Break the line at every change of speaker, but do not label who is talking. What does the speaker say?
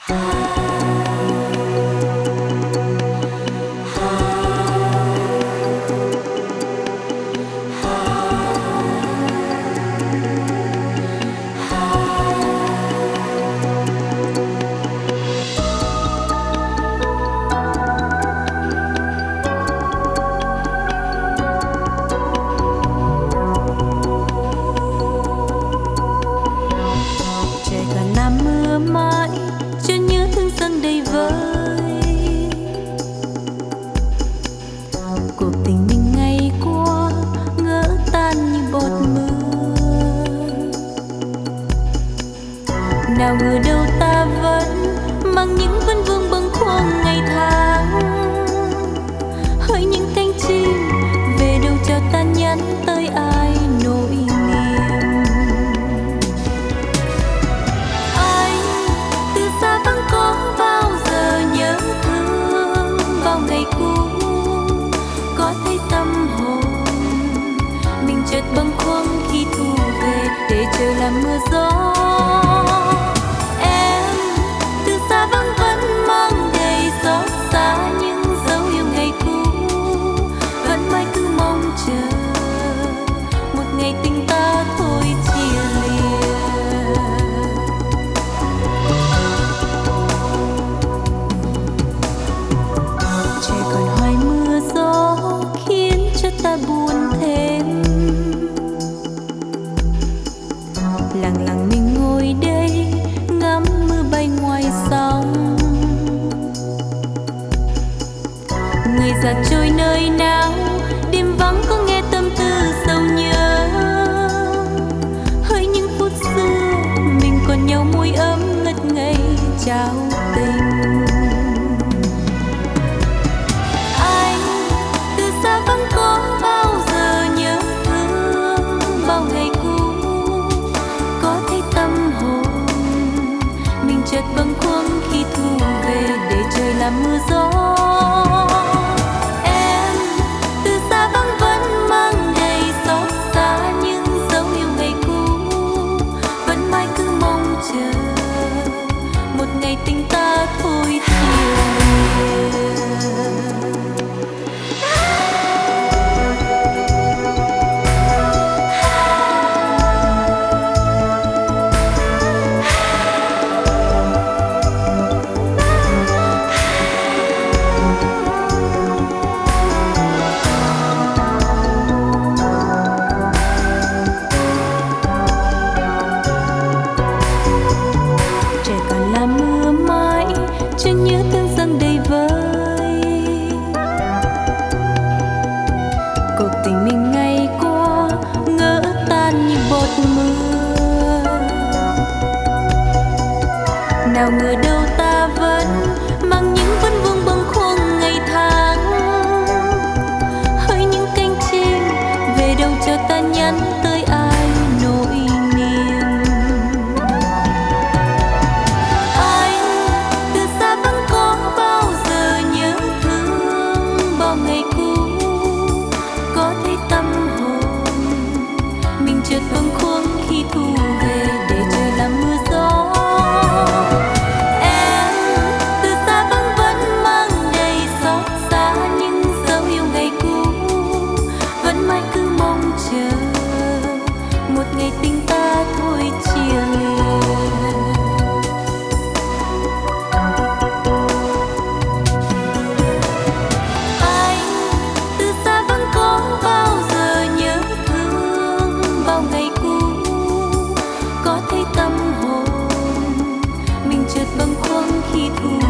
cuộc tình mình ngày qua ngỡ tan như bọt mưa. Nào ngờ đâu ta vẫn mang những vấn vương bâng khuâng ngày tháng. Hỡi những cánh chim về đâu cho ta nhắn tới ai nỗi niềm. Anh từ xa vẫn có bao giờ nhớ thương bao ngày cũ. Có thấy tâm hồn mình chợt bâng khuâng khi thu về để chờ làm mưa gió. Em từ xa vẫn mang đầy xót xa những dấu yêu ngày cũ. Vẫn mãi cứ mong chờ một ngày tình ta thôi chia lìa. Trời còn hoài mưa gió khiến cho ta buồn thêm. Lặng lặng mình ngồi đây ngắm mưa bay ngoài sông. Người già trôi nơi nào đêm vắng có nghe tâm tư sầu nhớ. Hỡi những phút xưa mình còn nhau môi ấm ngất ngây trao tình. Anh từ xa vẫn có bao giờ nhớ thương bao ngày cũ. Có thấy tâm hồn mình chợt bâng khuâng khi thu về để trời làm mưa gió. Em từ xa vẫn mang đầy xót xa những dấu yêu ngày cũ. Vẫn mãi cứ mong chờ một ngày tình ta thôi chia lìa. Trời còn là mưa mãi cho nhớ thương dâng đầy vơi. Cuộc tình mình ngày qua ngỡ tan như bọt mưa. Nào ngờ đâu ta vẫn mang những vấn vương bâng khuâng ngày tháng. Hỡi những cánh chim về đâu cho ta nhắn tới ai nỗi niềm. Anh từ xa vẫn có bao giờ nhớ thương bao ngày cũ. Có thấy tâm hồn mình chợt bâng khuâng khi thu về để trời làm mưa gió. Em từ xa vẫn mang đầy xót xa những dấu yêu ngày cũ. Vẫn mãi cứ mong chờ một ngày tình ta thôi chia lìa. Anh từ xa vẫn có bao giờ nhớ thương bao ngày cũ. Có thấy tâm hồn mình chợt bâng khuâng khi thu